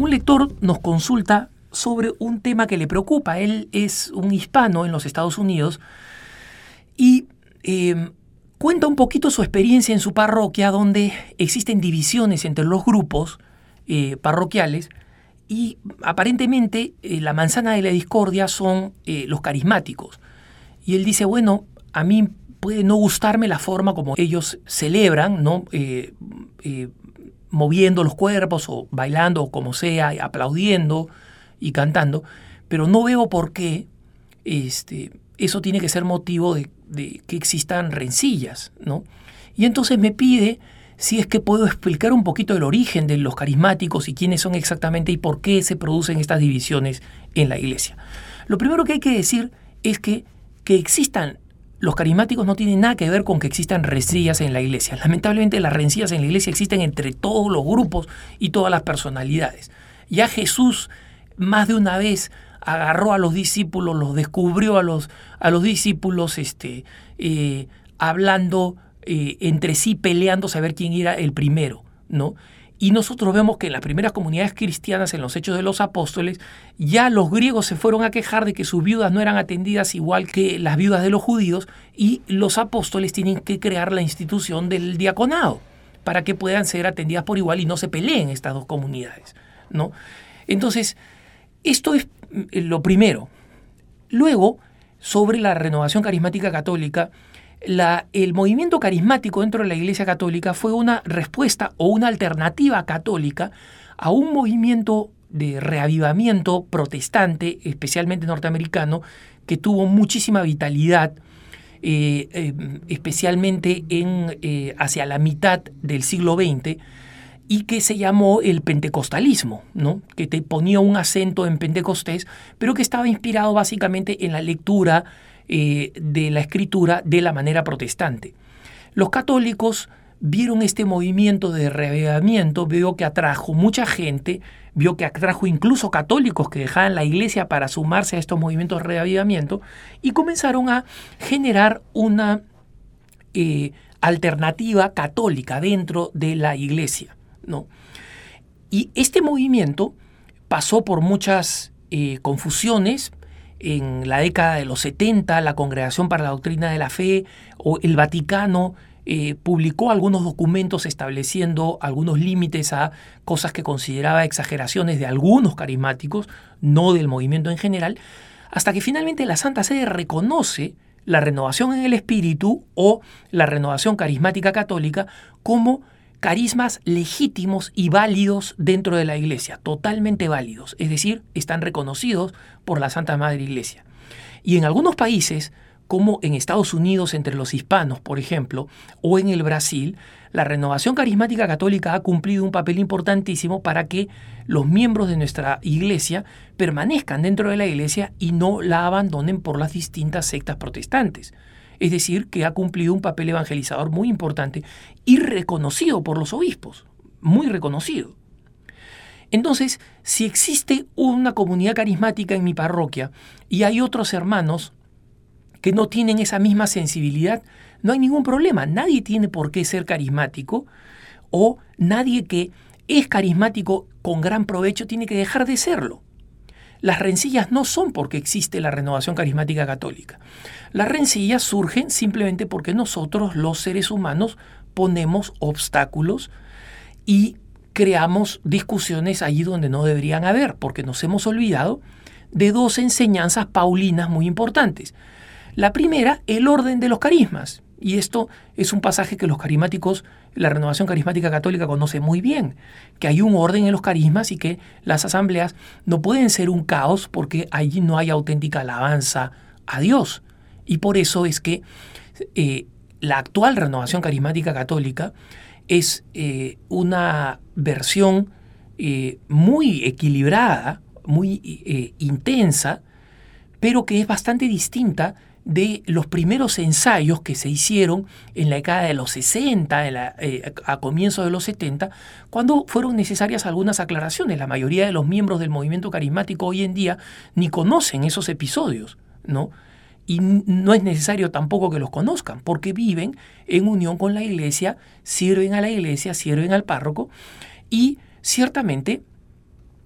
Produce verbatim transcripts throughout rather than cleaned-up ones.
un lector nos consulta sobre un tema que le preocupa. Él es un hispano en los Estados Unidos y eh, cuenta un poquito su experiencia en su parroquia, donde existen divisiones entre los grupos eh, parroquiales y aparentemente eh, la manzana de la discordia son eh, los carismáticos. Y él dice, bueno, a mí puede no gustarme la forma como ellos celebran, ¿no? Eh, eh, moviendo los cuerpos o bailando o como sea, aplaudiendo y cantando, pero no veo por qué este, eso tiene que ser motivo de, de que existan rencillas, ¿no? Y entonces me pide si es que puedo explicar un poquito el origen de los carismáticos y quiénes son exactamente y por qué se producen estas divisiones en la iglesia. Lo primero que hay que decir es que que existan los carismáticos no tiene nada que ver con que existan rencillas en la iglesia. Lamentablemente las rencillas en la iglesia existen entre todos los grupos y todas las personalidades. Ya Jesús más de una vez agarró a los discípulos, los descubrió a los, a los discípulos este, eh, hablando eh, entre sí, peleando, saber quién era el primero, ¿no? Y nosotros vemos que en las primeras comunidades cristianas, en los Hechos de los Apóstoles, ya los griegos se fueron a quejar de que sus viudas no eran atendidas igual que las viudas de los judíos, y los apóstoles tienen que crear la institución del diaconado para que puedan ser atendidas por igual y no se peleen estas dos comunidades, ¿no? Entonces, esto es lo primero. Luego, sobre la renovación carismática católica, La, el movimiento carismático dentro de la Iglesia Católica fue una respuesta o una alternativa católica a un movimiento de reavivamiento protestante, especialmente norteamericano, que tuvo muchísima vitalidad, eh, eh, especialmente en, eh, hacia la mitad del siglo veinte, y que se llamó el pentecostalismo, ¿no? Que te ponía un acento en Pentecostés, pero que estaba inspirado básicamente en la lectura Eh, de la escritura de la manera protestante. Los católicos vieron este movimiento de reavivamiento, vio que atrajo mucha gente, vio que atrajo incluso católicos que dejaban la iglesia para sumarse a estos movimientos de reavivamiento y comenzaron a generar una eh, alternativa católica dentro de la iglesia, ¿no? Y este movimiento pasó por muchas eh, confusiones. En la década de los setenta, la Congregación para la Doctrina de la Fe o el Vaticano eh, publicó algunos documentos estableciendo algunos límites a cosas que consideraba exageraciones de algunos carismáticos, no del movimiento en general, hasta que finalmente la Santa Sede reconoce la renovación en el espíritu o la renovación carismática católica como carismas legítimos y válidos dentro de la Iglesia, totalmente válidos, es decir, están reconocidos por la Santa Madre Iglesia. Y en algunos países, como en Estados Unidos entre los hispanos, por ejemplo, o en el Brasil, la renovación carismática católica ha cumplido un papel importantísimo para que los miembros de nuestra Iglesia permanezcan dentro de la Iglesia y no la abandonen por las distintas sectas protestantes. Es decir, que ha cumplido un papel evangelizador muy importante y reconocido por los obispos, muy reconocido. Entonces, si existe una comunidad carismática en mi parroquia y hay otros hermanos que no tienen esa misma sensibilidad, no hay ningún problema. Nadie tiene por qué ser carismático, o nadie que es carismático con gran provecho tiene que dejar de serlo. Las rencillas no son porque existe la renovación carismática católica. Las rencillas surgen simplemente porque nosotros, los seres humanos, ponemos obstáculos y creamos discusiones allí donde no deberían haber, porque nos hemos olvidado de dos enseñanzas paulinas muy importantes. La primera, el orden de los carismas. Y esto es un pasaje que los carismáticos, la renovación carismática católica conoce muy bien, que hay un orden en los carismas y que las asambleas no pueden ser un caos porque allí no hay auténtica alabanza a Dios. Y por eso es que eh, la actual renovación carismática católica es eh, una versión eh, muy equilibrada, muy eh, intensa, pero que es bastante distinta de los primeros ensayos que se hicieron en la década de los sesenta, en la, eh, a comienzos de los setenta, cuando fueron necesarias algunas aclaraciones. La mayoría de los miembros del movimiento carismático hoy en día ni conocen esos episodios, ¿no? Y no es necesario tampoco que los conozcan, porque viven en unión con la iglesia, sirven a la iglesia, sirven al párroco, y ciertamente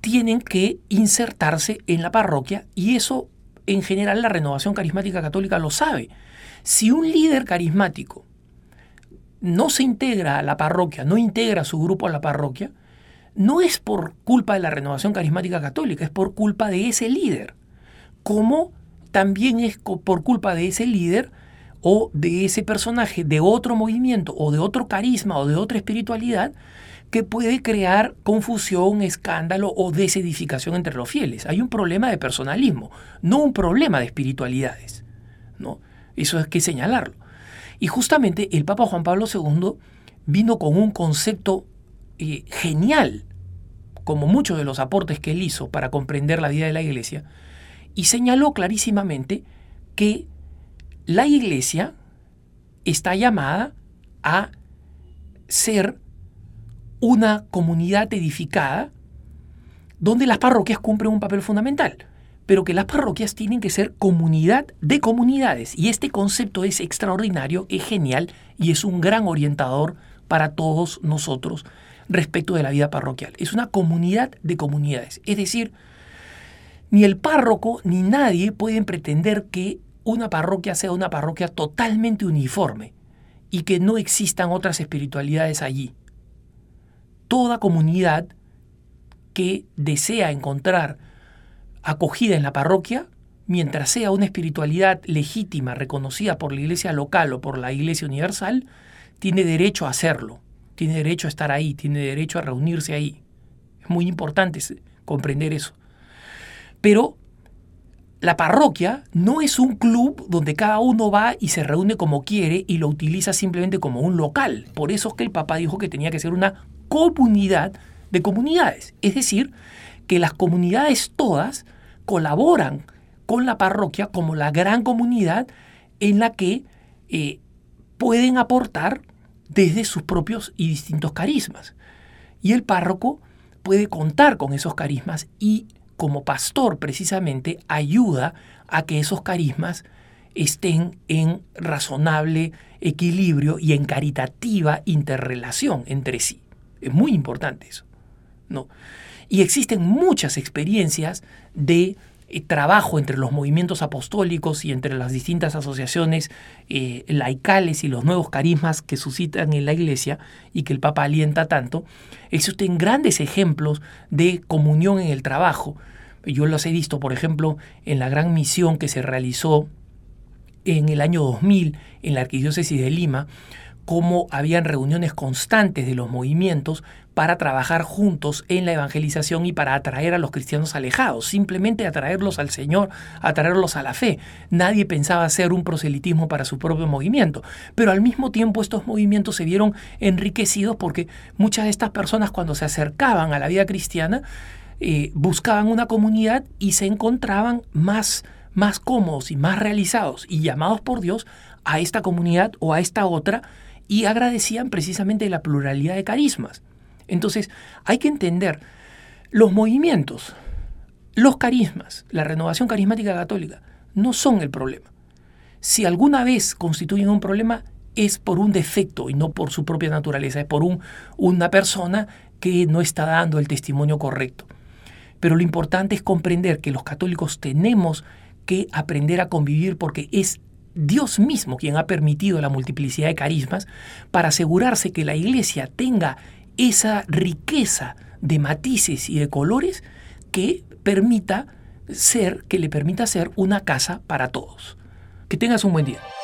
tienen que insertarse en la parroquia, y eso en general la Renovación Carismática Católica lo sabe. Si un líder carismático no se integra a la parroquia, no integra a su grupo a la parroquia, no es por culpa de la Renovación Carismática Católica, es por culpa de ese líder. Como también es por culpa de ese líder o de ese personaje de otro movimiento o de otro carisma o de otra espiritualidad que puede crear confusión, escándalo o desedificación entre los fieles. Hay un problema de personalismo, no un problema de espiritualidades, ¿no? Eso hay que señalarlo. Y justamente el Papa Juan Pablo segundo vino con un concepto eh, genial, como muchos de los aportes que él hizo para comprender la vida de la Iglesia, y señaló clarísimamente que la Iglesia está llamada a ser una comunidad edificada donde las parroquias cumplen un papel fundamental, pero que las parroquias tienen que ser comunidad de comunidades. Y este concepto es extraordinario, es genial y es un gran orientador para todos nosotros respecto de la vida parroquial. Es una comunidad de comunidades. Es decir, ni el párroco ni nadie pueden pretender que una parroquia sea una parroquia totalmente uniforme y que no existan otras espiritualidades allí. Toda comunidad que desea encontrar acogida en la parroquia, mientras sea una espiritualidad legítima, reconocida por la Iglesia local o por la Iglesia universal, tiene derecho a hacerlo, tiene derecho a estar ahí, tiene derecho a reunirse ahí. Es muy importante comprender eso. Pero la parroquia no es un club donde cada uno va y se reúne como quiere y lo utiliza simplemente como un local. Por eso es que el Papa dijo que tenía que ser una comunidad de comunidades. Es decir, que las comunidades todas colaboran con la parroquia como la gran comunidad en la que eh, pueden aportar desde sus propios y distintos carismas. Y el párroco puede contar con esos carismas y como pastor precisamente ayuda a que esos carismas estén en razonable equilibrio y en caritativa interrelación entre sí. Es muy importante eso, ¿no? Y existen muchas experiencias de eh, trabajo entre los movimientos apostólicos y entre las distintas asociaciones eh, laicales y los nuevos carismas que suscitan en la Iglesia y que el Papa alienta tanto. Existen grandes ejemplos de comunión en el trabajo. Yo los he visto, por ejemplo, en la gran misión que se realizó en el año dos mil en la Arquidiócesis de Lima, cómo habían reuniones constantes de los movimientos para trabajar juntos en la evangelización y para atraer a los cristianos alejados, simplemente atraerlos al Señor, atraerlos a la fe. Nadie pensaba hacer un proselitismo para su propio movimiento, pero al mismo tiempo estos movimientos se vieron enriquecidos porque muchas de estas personas, cuando se acercaban a la vida cristiana, eh, buscaban una comunidad y se encontraban más, más cómodos y más realizados y llamados por Dios a esta comunidad o a esta otra, y agradecían precisamente la pluralidad de carismas. Entonces, hay que entender los movimientos, los carismas, la renovación carismática católica, no son el problema. Si alguna vez constituyen un problema, es por un defecto y no por su propia naturaleza, es por un, una persona que no está dando el testimonio correcto. Pero lo importante es comprender que los católicos tenemos que aprender a convivir porque es Dios mismo quien ha permitido la multiplicidad de carismas para asegurarse que la Iglesia tenga esa riqueza de matices y de colores que permita ser, que le permita ser una casa para todos. Que tengas un buen día.